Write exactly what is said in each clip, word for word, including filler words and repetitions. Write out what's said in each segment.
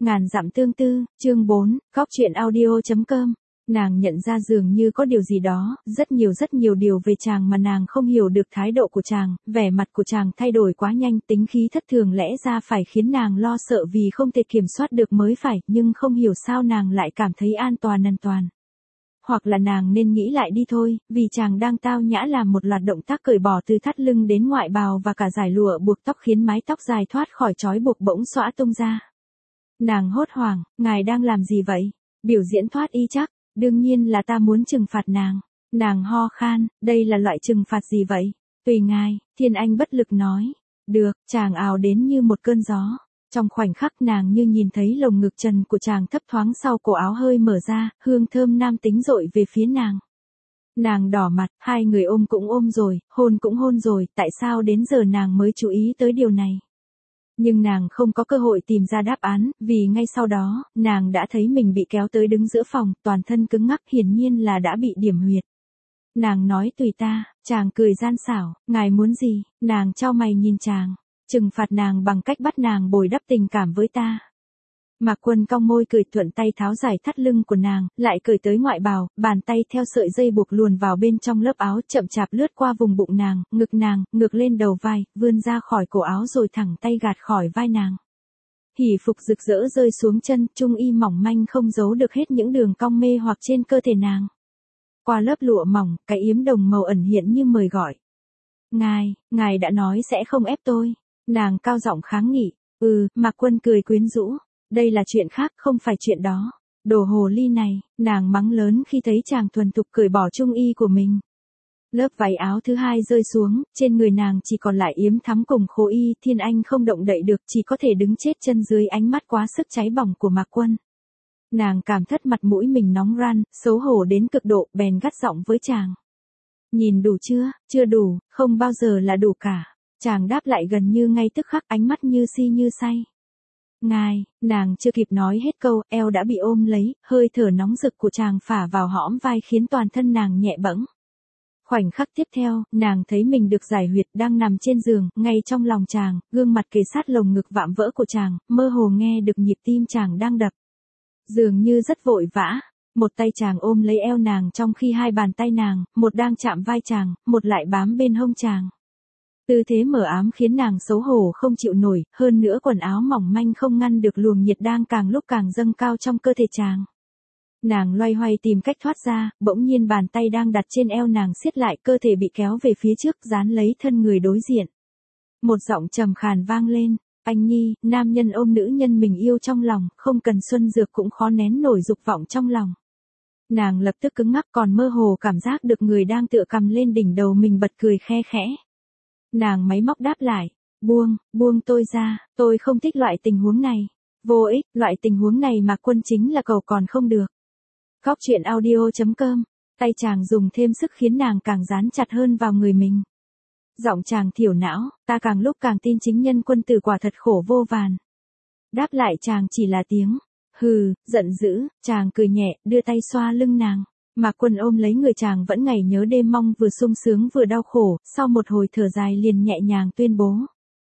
Ngàn dặm tương tư, chương bốn, góc chuyện audio.com. Nàng nhận ra dường như có điều gì đó, rất nhiều rất nhiều điều về chàng mà nàng không hiểu được. Thái độ của chàng, vẻ mặt của chàng thay đổi quá nhanh, tính khí thất thường lẽ ra phải khiến nàng lo sợ vì không thể kiểm soát được mới phải, nhưng không hiểu sao nàng lại cảm thấy an toàn an toàn. Hoặc là nàng nên nghĩ lại đi thôi, vì chàng đang tao nhã làm một loạt động tác cởi bỏ từ thắt lưng đến ngoại bào và cả giải lụa buộc tóc khiến mái tóc dài thoát khỏi trói buộc bỗng xõa tung ra. Nàng hốt hoảng, ngài đang làm gì vậy? Biểu diễn thoát y chắc, đương nhiên là ta muốn trừng phạt nàng. Nàng ho khan, đây là loại trừng phạt gì vậy? Tùy ngài, Thiên Anh bất lực nói. Được, chàng ào đến như một cơn gió. Trong khoảnh khắc nàng như nhìn thấy lồng ngực trần của chàng thấp thoáng sau cổ áo hơi mở ra, hương thơm nam tính dội về phía nàng. Nàng đỏ mặt, hai người ôm cũng ôm rồi, hôn cũng hôn rồi, tại sao đến giờ nàng mới chú ý tới điều này? Nhưng nàng không có cơ hội tìm ra đáp án, vì ngay sau đó, nàng đã thấy mình bị kéo tới đứng giữa phòng, toàn thân cứng ngắc, hiển nhiên là đã bị điểm huyệt. Nàng nói tùy ta, chàng cười gian xảo, ngài muốn gì? Nàng chau mày nhìn chàng, trừng phạt nàng bằng cách bắt nàng bồi đắp tình cảm với ta. Mạc Quân cong môi cười, thuận tay tháo giải thắt lưng của nàng, lại cởi tới ngoại bào, bàn tay theo sợi dây buộc luồn vào bên trong lớp áo, chậm chạp lướt qua vùng bụng nàng, ngực nàng, ngược lên đầu vai, vươn ra khỏi cổ áo rồi thẳng tay gạt khỏi vai nàng. Hỉ phục rực rỡ rơi xuống chân, trung y mỏng manh không giấu được hết những đường cong mê hoặc trên cơ thể nàng. Qua lớp lụa mỏng, cái yếm đồng màu ẩn hiện như mời gọi. Ngài, ngài đã nói sẽ không ép tôi. Nàng cao giọng kháng nghị. Ừ, Mạc Quân cười quyến rũ. Đây là chuyện khác, không phải chuyện đó. Đồ hồ ly này, nàng mắng lớn khi thấy chàng thuần thục cởi bỏ trung y của mình. Lớp váy áo thứ hai rơi xuống, trên người nàng chỉ còn lại yếm thắm cùng khố y. Thiên Anh không động đậy được, chỉ có thể đứng chết chân dưới ánh mắt quá sức cháy bỏng của Mạc Quân. Nàng cảm thất mặt mũi mình nóng ran, xấu hổ đến cực độ, bèn gắt giọng với chàng. Nhìn đủ chưa? Chưa đủ, không bao giờ là đủ cả. Chàng đáp lại gần như ngay tức khắc, ánh mắt như si như say. Ngài, nàng chưa kịp nói hết câu, eo đã bị ôm lấy, hơi thở nóng rực của chàng phả vào hõm vai khiến toàn thân nàng nhẹ bẫng. Khoảnh khắc tiếp theo, nàng thấy mình được giải huyệt đang nằm trên giường, ngay trong lòng chàng, gương mặt kề sát lồng ngực vạm vỡ của chàng, mơ hồ nghe được nhịp tim chàng đang đập. Dường như rất vội vã, một tay chàng ôm lấy eo nàng trong khi hai bàn tay nàng, một đang chạm vai chàng, một lại bám bên hông chàng. Tư thế mờ ám khiến nàng xấu hổ không chịu nổi, hơn nữa quần áo mỏng manh không ngăn được luồng nhiệt đang càng lúc càng dâng cao trong cơ thể chàng. Nàng loay hoay tìm cách thoát ra, bỗng nhiên bàn tay đang đặt trên eo nàng siết lại, cơ thể bị kéo về phía trước, dán lấy thân người đối diện. Một giọng trầm khàn vang lên, anh Nhi, nam nhân ôm nữ nhân mình yêu trong lòng, không cần xuân dược cũng khó nén nổi dục vọng trong lòng. Nàng lập tức cứng ngắc, còn mơ hồ cảm giác được người đang tựa cầm lên đỉnh đầu mình bật cười khe khẽ. Nàng máy móc đáp lại, buông, buông tôi ra, tôi không thích loại tình huống này. Vô ích, loại tình huống này mà Quân chính là cầu còn không được. Góc chuyện audio.com, tay chàng dùng thêm sức khiến nàng càng dán chặt hơn vào người mình. Giọng chàng thiểu não, ta càng lúc càng tin chính nhân Quân tử quả thật khổ vô vàn. Đáp lại chàng chỉ là tiếng, hừ, giận dữ, chàng cười nhẹ, đưa tay xoa lưng nàng. Mạc Quân ôm lấy người chàng vẫn ngày nhớ đêm mong, vừa sung sướng vừa đau khổ, sau một hồi thở dài liền nhẹ nhàng tuyên bố.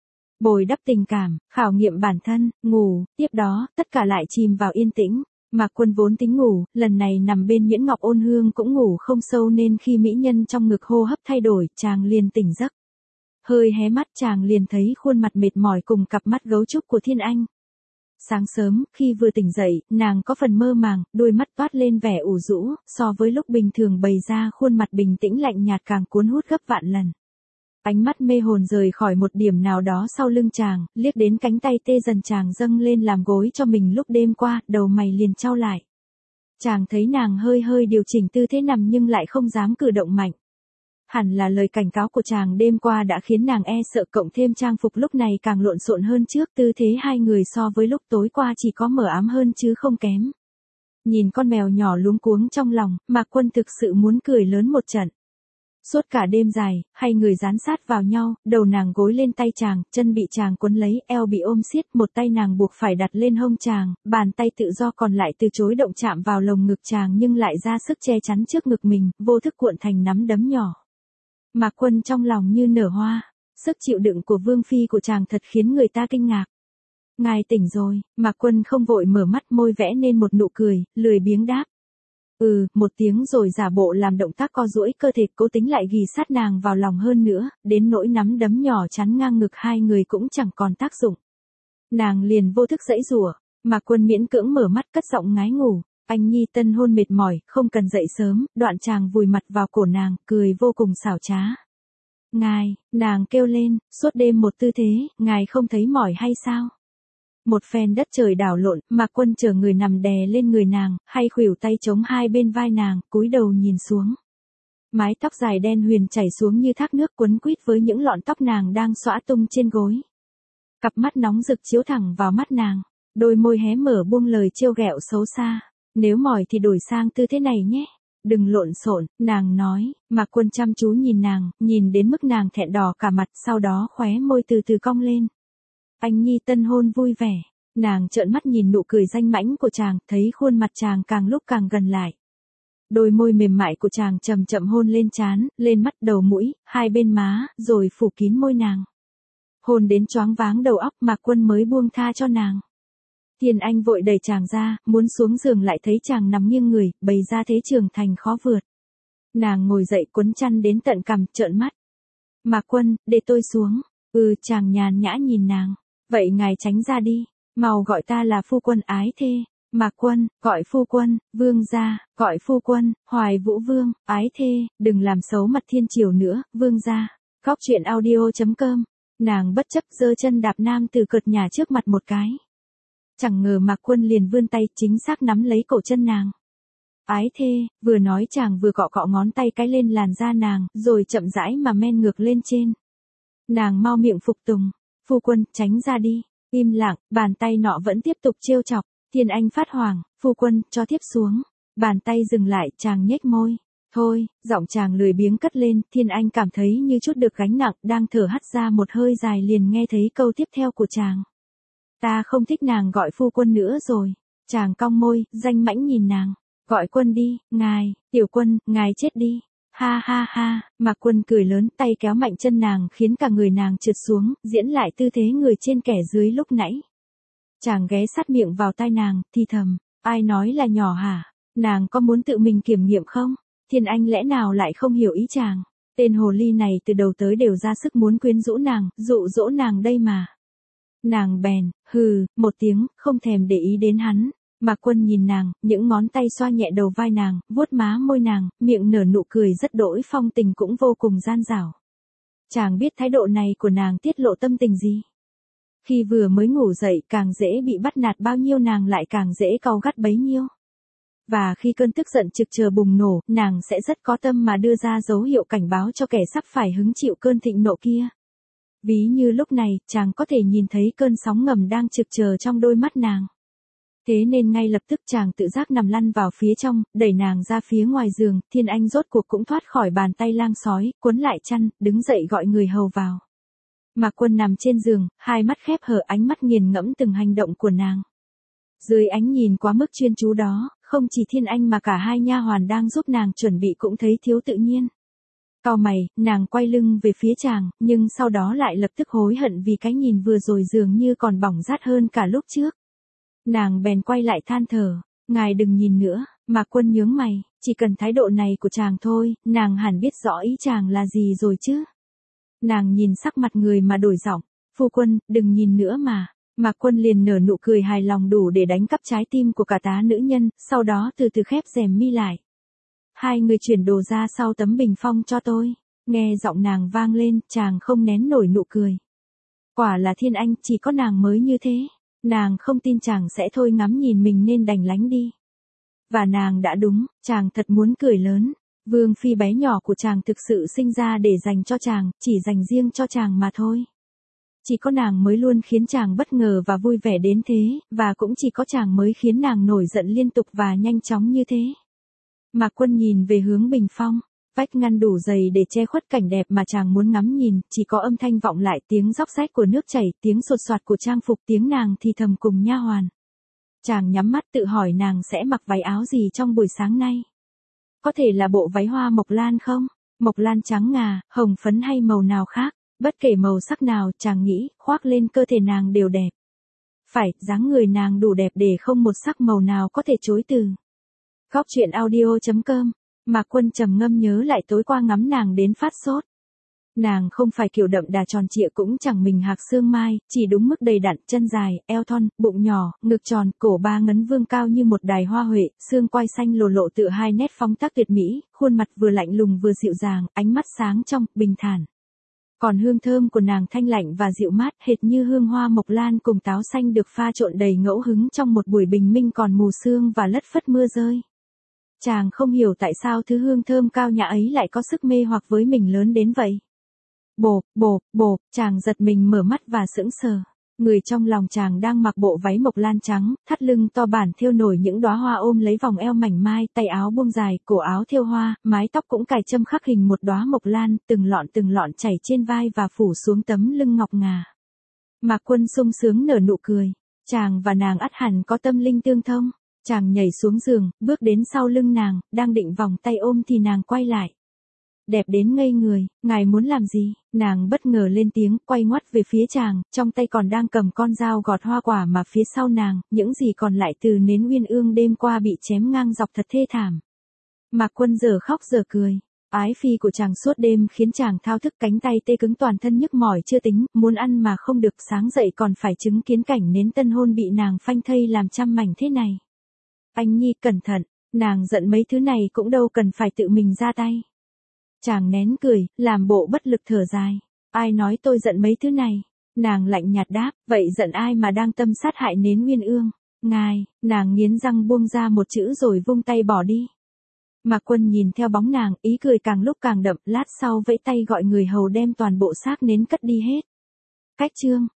Bồi đắp tình cảm, khảo nghiệm bản thân, ngủ, tiếp đó, tất cả lại chìm vào yên tĩnh. Mạc Quân vốn tính ngủ, lần này nằm bên Miễn Ngọc Ôn Hương cũng ngủ không sâu nên khi mỹ nhân trong ngực hô hấp thay đổi, chàng liền tỉnh giấc. Hơi hé mắt chàng liền thấy khuôn mặt mệt mỏi cùng cặp mắt gấu trúc của Thiên Anh. Sáng sớm, khi vừa tỉnh dậy, nàng có phần mơ màng, đôi mắt toát lên vẻ ủ rũ, so với lúc bình thường bày ra khuôn mặt bình tĩnh lạnh nhạt càng cuốn hút gấp vạn lần. Ánh mắt mê hồn rời khỏi một điểm nào đó sau lưng chàng, liếc đến cánh tay tê dần chàng dâng lên làm gối cho mình lúc đêm qua, đầu mày liền chau lại. Chàng thấy nàng hơi hơi điều chỉnh tư thế nằm nhưng lại không dám cử động mạnh. Hẳn là lời cảnh cáo của chàng đêm qua đã khiến nàng e sợ, cộng thêm trang phục lúc này càng lộn xộn hơn trước, tư thế hai người so với lúc tối qua chỉ có mờ ám hơn chứ không kém. Nhìn con mèo nhỏ luống cuống trong lòng, Mạc Quân thực sự muốn cười lớn một trận. Suốt cả đêm dài, hai người dán sát vào nhau, đầu nàng gối lên tay chàng, chân bị chàng cuốn lấy, eo bị ôm siết, một tay nàng buộc phải đặt lên hông chàng, bàn tay tự do còn lại từ chối động chạm vào lồng ngực chàng nhưng lại ra sức che chắn trước ngực mình, vô thức cuộn thành nắm đấm nhỏ. Mạc Quân trong lòng như nở hoa, sức chịu đựng của vương phi của chàng thật khiến người ta kinh ngạc. Ngài tỉnh rồi, Mạc Quân không vội mở mắt, môi vẽ nên một nụ cười, lười biếng đáp. Ừ, một tiếng rồi giả bộ làm động tác co duỗi cơ thể, cố tính lại ghì sát nàng vào lòng hơn nữa, đến nỗi nắm đấm nhỏ chắn ngang ngực hai người cũng chẳng còn tác dụng. Nàng liền vô thức giãy giụa, Mạc Quân miễn cưỡng mở mắt cất giọng ngái ngủ, anh nhi tân hôn mệt mỏi, không cần dậy sớm, đoạn chàng vùi mặt vào cổ nàng, cười vô cùng xảo trá. Ngài, nàng kêu lên, suốt đêm một tư thế, ngài không thấy mỏi hay sao? Một phen đất trời đảo lộn, Mạc Quân chờ người nằm đè lên người nàng, hay khuỷu tay chống hai bên vai nàng, cúi đầu nhìn xuống. Mái tóc dài đen huyền chảy xuống như thác nước quấn quýt với những lọn tóc nàng đang xõa tung trên gối. Cặp mắt nóng rực chiếu thẳng vào mắt nàng, đôi môi hé mở buông lời trêu ghẹo xấu xa. Nếu mỏi thì đổi sang tư thế này nhé. Đừng lộn xộn, nàng nói. Mạc Quân chăm chú nhìn nàng, nhìn đến mức nàng thẹn đỏ cả mặt, sau đó khóe môi từ từ cong lên. Anh nhi tân hôn vui vẻ. Nàng trợn mắt nhìn nụ cười danh mãnh của chàng, thấy khuôn mặt chàng càng lúc càng gần lại. Đôi môi mềm mại của chàng chậm chậm hôn lên trán, lên mắt, đầu mũi, hai bên má, rồi phủ kín môi nàng. Hôn đến choáng váng đầu óc, Mạc Quân mới buông tha cho nàng. Thiên Anh vội đẩy chàng ra, muốn xuống giường lại thấy chàng nằm nghiêng người, bày ra thế trưởng thành khó vượt. Nàng ngồi dậy quấn chăn đến tận cằm, trợn mắt. Mạc Quân, để tôi xuống. Ừ, chàng nhàn nhã nhìn nàng. Vậy ngài tránh ra đi, mau gọi ta là phu quân ái thê. Mạc Quân, gọi phu quân, vương gia, gọi phu quân, Hoài Vũ Vương, ái thê, đừng làm xấu mặt thiên triều nữa, vương gia. Góc truyện audio chấm com. Nàng bất chấp giơ chân đạp nam từ cợt nhà trước mặt một cái. Chẳng ngờ Mạc Quân liền vươn tay chính xác nắm lấy cổ chân nàng. Ái thê, vừa nói chàng vừa cọ cọ ngón tay cái lên làn da nàng, rồi chậm rãi mà men ngược lên trên. Nàng mau miệng phục tùng. Phu quân, tránh ra đi. Im lặng, bàn tay nọ vẫn tiếp tục trêu chọc. Thiên Anh phát hoảng, phu quân, cho tiếp xuống. Bàn tay dừng lại, chàng nhếch môi. Thôi, giọng chàng lười biếng cất lên, Thiên Anh cảm thấy như chút được gánh nặng, đang thở hắt ra một hơi dài liền nghe thấy câu tiếp theo của chàng. Ta không thích nàng gọi phu quân nữa rồi. Chàng cong môi, danh mãnh nhìn nàng. Gọi Quân đi, ngài, tiểu Quân, ngài chết đi. Ha ha ha, Mạc Quân cười lớn, tay kéo mạnh chân nàng khiến cả người nàng trượt xuống, diễn lại tư thế người trên kẻ dưới lúc nãy. Chàng ghé sát miệng vào tai nàng, thì thầm, ai nói là nhỏ hả? Nàng có muốn tự mình kiểm nghiệm không? Thiên Anh lẽ nào lại không hiểu ý chàng? Tên hồ ly này từ đầu tới đều ra sức muốn quyến rũ nàng, dụ dỗ nàng đây mà. Nàng bèn, hừ, một tiếng, không thèm để ý đến hắn. Mạc Quân nhìn nàng, những ngón tay xoa nhẹ đầu vai nàng, vuốt má môi nàng, miệng nở nụ cười rất đỗi phong tình cũng vô cùng gian dảo. Chàng biết thái độ này của nàng tiết lộ tâm tình gì. Khi vừa mới ngủ dậy càng dễ bị bắt nạt bao nhiêu nàng lại càng dễ cau gắt bấy nhiêu. Và khi cơn tức giận trực chờ bùng nổ, nàng sẽ rất có tâm mà đưa ra dấu hiệu cảnh báo cho kẻ sắp phải hứng chịu cơn thịnh nộ kia. Ví như lúc này, chàng có thể nhìn thấy cơn sóng ngầm đang trực chờ trong đôi mắt nàng. Thế nên ngay lập tức chàng tự giác nằm lăn vào phía trong, đẩy nàng ra phía ngoài giường, Thiên Anh rốt cuộc cũng thoát khỏi bàn tay lang sói, cuốn lại chăn, đứng dậy gọi người hầu vào. Mạc Quân nằm trên giường, hai mắt khép hờ, ánh mắt nghiền ngẫm từng hành động của nàng. Dưới ánh nhìn quá mức chuyên chú đó, không chỉ Thiên Anh mà cả hai nha hoàn đang giúp nàng chuẩn bị cũng thấy thiếu tự nhiên. Cau mày, nàng quay lưng về phía chàng, nhưng sau đó lại lập tức hối hận vì cái nhìn vừa rồi dường như còn bỏng rát hơn cả lúc trước. Nàng bèn quay lại than thở, ngài đừng nhìn nữa. Mạc Quân nhướng mày, chỉ cần thái độ này của chàng thôi, nàng hẳn biết rõ ý chàng là gì rồi chứ. Nàng nhìn sắc mặt người mà đổi giọng, phu quân, đừng nhìn nữa mà. Mạc Quân liền nở nụ cười hài lòng đủ để đánh cắp trái tim của cả tá nữ nhân, sau đó từ từ khép rèm mi lại. Hai người chuyển đồ ra sau tấm bình phong cho tôi. Nghe giọng nàng vang lên, chàng không nén nổi nụ cười. Quả là Thiên Anh, chỉ có nàng mới như thế. Nàng không tin chàng sẽ thôi ngắm nhìn mình nên đành lánh đi. Và nàng đã đúng, chàng thật muốn cười lớn. Vương phi bé nhỏ của chàng thực sự sinh ra để dành cho chàng, chỉ dành riêng cho chàng mà thôi. Chỉ có nàng mới luôn khiến chàng bất ngờ và vui vẻ đến thế, và cũng chỉ có chàng mới khiến nàng nổi giận liên tục và nhanh chóng như thế. Mạc Quân nhìn về hướng bình phong, vách ngăn đủ dày để che khuất cảnh đẹp mà chàng muốn ngắm nhìn, chỉ có âm thanh vọng lại, tiếng róc rách của nước chảy, tiếng sột soạt của trang phục, tiếng nàng thì thầm cùng nha hoàn. Chàng nhắm mắt tự hỏi nàng sẽ mặc váy áo gì trong buổi sáng nay. Có thể là bộ váy hoa mộc lan không? Mộc lan trắng ngà, hồng phấn hay màu nào khác, bất kể màu sắc nào chàng nghĩ, khoác lên cơ thể nàng đều đẹp. Phải, dáng người nàng đủ đẹp để không một sắc màu nào có thể chối từ. Góc truyện audio chấm com. Mạc Quân trầm ngâm nhớ lại tối qua ngắm nàng đến phát sốt. Nàng không phải kiểu đậm đà tròn trịa cũng chẳng mình hạc xương mai, chỉ đúng mức đầy đặn, chân dài, eo thon, bụng nhỏ, ngực tròn, cổ ba ngấn vương cao như một đài hoa huệ, xương quai xanh lồ lộ tự hai nét phong tác tuyệt mỹ, khuôn mặt vừa lạnh lùng vừa dịu dàng, ánh mắt sáng trong, bình thản. Còn hương thơm của nàng thanh lạnh và dịu mát hệt như hương hoa mộc lan cùng táo xanh được pha trộn đầy ngẫu hứng trong một buổi bình minh còn mù sương và lất phất mưa rơi. Chàng không hiểu tại sao thứ hương thơm cao nhã ấy lại có sức mê hoặc với mình lớn đến vậy. Bộp, bộp, bộp, chàng giật mình mở mắt và sững sờ. Người trong lòng chàng đang mặc bộ váy mộc lan trắng, thắt lưng to bản thêu nổi những đóa hoa ôm lấy vòng eo mảnh mai, tay áo buông dài, cổ áo thêu hoa, mái tóc cũng cài châm khắc hình một đóa mộc lan, từng lọn từng lọn chảy trên vai và phủ xuống tấm lưng ngọc ngà. Mạc Quân sung sướng nở nụ cười. Chàng và nàng ắt hẳn có tâm linh tương thông. Chàng nhảy xuống giường, bước đến sau lưng nàng, đang định vòng tay ôm thì nàng quay lại. Đẹp đến ngây người, ngài muốn làm gì? Nàng bất ngờ lên tiếng, quay ngoắt về phía chàng, trong tay còn đang cầm con dao gọt hoa quả mà phía sau nàng, những gì còn lại từ nến uyên ương đêm qua bị chém ngang dọc thật thê thảm. Mạc Quân giờ khóc giờ cười. Ái phi của chàng suốt đêm khiến chàng thao thức, cánh tay tê cứng toàn thân nhức mỏi chưa tính, muốn ăn mà không được, sáng dậy còn phải chứng kiến cảnh nến tân hôn bị nàng phanh thây làm trăm mảnh thế này. Anh Nhi cẩn thận, nàng giận mấy thứ này cũng đâu cần phải tự mình ra tay. Chàng nén cười, làm bộ bất lực thở dài. Ai nói tôi giận mấy thứ này? Nàng lạnh nhạt đáp, vậy giận ai mà đang tâm sát hại nến uyên ương? Ngài, nàng nghiến răng buông ra một chữ rồi vung tay bỏ đi. Mạc Quân nhìn theo bóng nàng, ý cười càng lúc càng đậm, lát sau vẫy tay gọi người hầu đem toàn bộ xác nến cất đi hết. Cách chương.